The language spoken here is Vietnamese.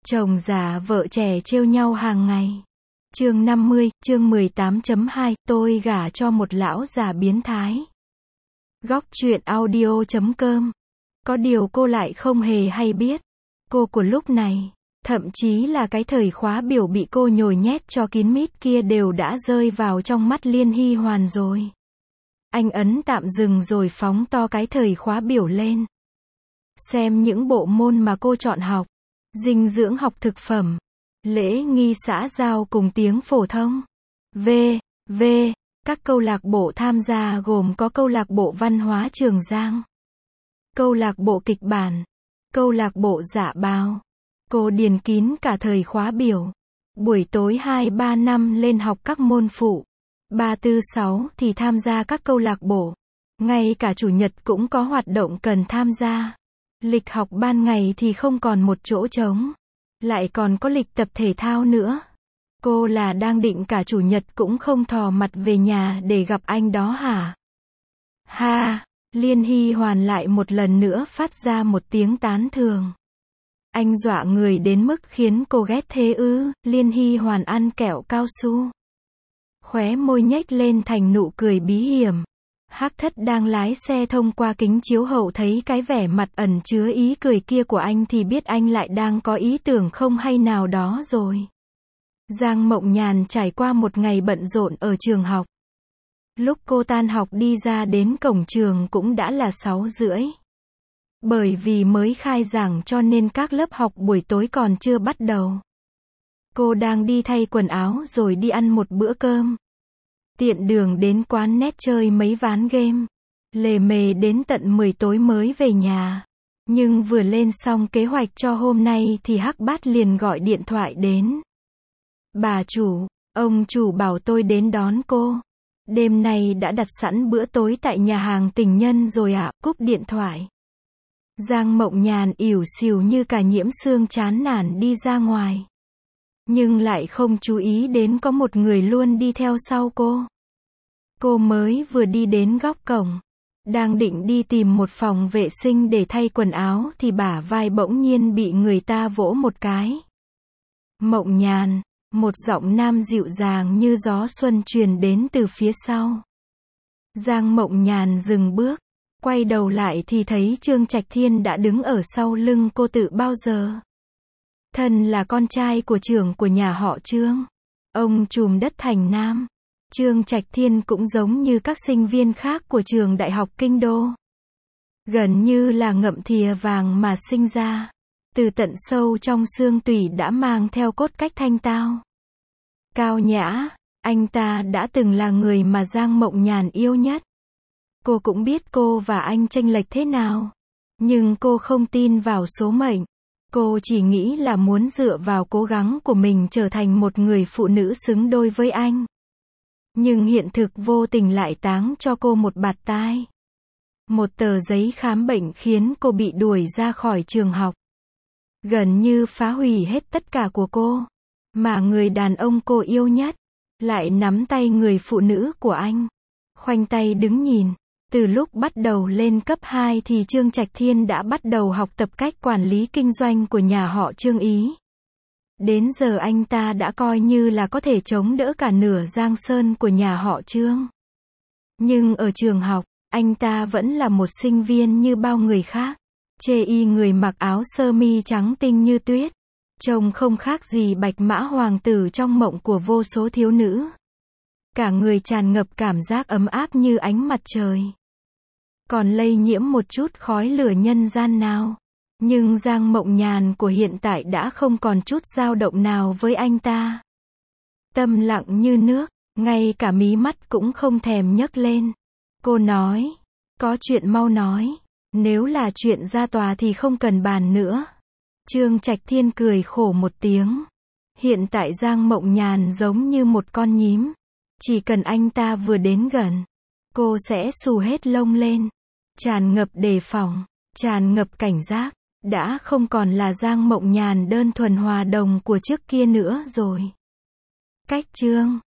Chồng già vợ trẻ trêu nhau hàng ngày. Chương 50, chương 18.2, tôi gả cho một lão già biến thái. Góc truyện audio.com. Có điều cô lại không hề hay biết. Cô của lúc này, thậm chí là cái thời khóa biểu bị cô nhồi nhét cho kín mít kia đều đã rơi vào trong mắt Liên Hy Hoàn rồi. Anh ấn tạm dừng rồi phóng to cái thời khóa biểu lên. Xem những bộ môn mà cô chọn học. Dinh dưỡng học thực phẩm, lễ nghi xã giao cùng tiếng phổ thông. V. Các câu lạc bộ tham gia gồm có câu lạc bộ văn hóa Trường Giang, câu lạc bộ kịch bản, câu lạc bộ dạ bào. Cô điền kín cả thời khóa biểu. Buổi tối 2-3 năm lên học các môn phụ. 3-4-6 thì tham gia các câu lạc bộ. Ngay cả chủ nhật cũng có hoạt động cần tham gia. Lịch học ban ngày thì không còn một chỗ trống. Lại còn có lịch tập thể thao nữa. Cô là đang định cả chủ nhật cũng không thò mặt về nhà để gặp anh đó hả? Ha! Liên Hy Hoàn lại một lần nữa phát ra một tiếng tán thường. Anh dọa người đến mức khiến cô ghét thế ư? Liên Hy Hoàn ăn kẹo cao su. Khóe môi nhếch lên thành nụ cười bí hiểm. Hắc Thất đang lái xe thông qua kính chiếu hậu thấy cái vẻ mặt ẩn chứa ý cười kia của anh thì biết anh lại đang có ý tưởng không hay nào đó rồi. Giang Mộng Nhàn trải qua một ngày bận rộn ở trường học. Lúc cô tan học đi ra đến cổng trường cũng đã là 6:30. Bởi vì mới khai giảng cho nên các lớp học buổi tối còn chưa bắt đầu. Cô đang đi thay quần áo rồi đi ăn một bữa cơm. Tiện đường đến quán net chơi mấy ván game. Lề mề đến tận 10 tối mới về nhà. Nhưng vừa lên xong kế hoạch cho hôm nay thì Hắc Bát liền gọi điện thoại đến. Bà chủ, ông chủ bảo tôi đến đón cô. Đêm nay đã đặt sẵn bữa tối tại nhà hàng tình nhân rồi ạ. Cúp điện thoại. Giang Mộng Nhàn ỉu xìu như cả nhiễm xương chán nản đi ra ngoài. Nhưng lại không chú ý đến có một người luôn đi theo sau cô. Cô mới vừa đi đến góc cổng. Đang định đi tìm một phòng vệ sinh để thay quần áo thì bả vai bỗng nhiên bị người ta vỗ một cái. Mộng Nhàn, một giọng nam dịu dàng như gió xuân truyền đến từ phía sau. Giang Mộng Nhàn dừng bước. Quay đầu lại thì thấy Trương Trạch Thiên đã đứng ở sau lưng cô từ bao giờ. Thân là con trai của trưởng của nhà họ Trương. Ông trùm đất Thành Nam. Trương Trạch Thiên cũng giống như các sinh viên khác của trường Đại học Kinh Đô. Gần như là ngậm thìa vàng mà sinh ra. Từ tận sâu trong xương tủy đã mang theo cốt cách thanh tao. Cao nhã, anh ta đã từng là người mà Giang Mộng Nhàn yêu nhất. Cô cũng biết cô và anh chênh lệch thế nào. Nhưng cô không tin vào số mệnh. Cô chỉ nghĩ là muốn dựa vào cố gắng của mình trở thành một người phụ nữ xứng đôi với anh. Nhưng hiện thực vô tình lại táng cho cô một bạt tai. Một tờ giấy khám bệnh khiến cô bị đuổi ra khỏi trường học. Gần như phá hủy hết tất cả của cô. Mà người đàn ông cô yêu nhất lại nắm tay người phụ nữ của anh. Khoanh tay đứng nhìn. Từ lúc bắt đầu lên cấp 2 thì Trương Trạch Thiên đã bắt đầu học tập cách quản lý kinh doanh của nhà họ Trương Ý. Đến giờ anh ta đã coi như là có thể chống đỡ cả nửa Giang Sơn của nhà họ Trương. Nhưng ở trường học, anh ta vẫn là một sinh viên như bao người khác. Chê y người mặc áo sơ mi trắng tinh như tuyết. Trông không khác gì Bạch Mã hoàng tử trong mộng của vô số thiếu nữ. Cả người tràn ngập cảm giác ấm áp như ánh mặt trời. Còn lây nhiễm một chút khói lửa nhân gian nào. Nhưng Giang Mộng Nhàn của hiện tại đã không còn chút dao động nào với anh ta. Tâm lặng như nước, ngay cả mí mắt cũng không thèm nhấc lên. Cô nói, có chuyện mau nói, nếu là chuyện ra tòa thì không cần bàn nữa. Trương Trạch Thiên cười khổ một tiếng. Hiện tại Giang Mộng Nhàn giống như một con nhím. Chỉ cần anh ta vừa đến gần, cô sẽ xù hết lông lên. Tràn ngập đề phòng, tràn ngập cảnh giác. Đã không còn là Giang Mộng Nhàn đơn thuần hòa đồng của trước kia nữa rồi. Cách Trương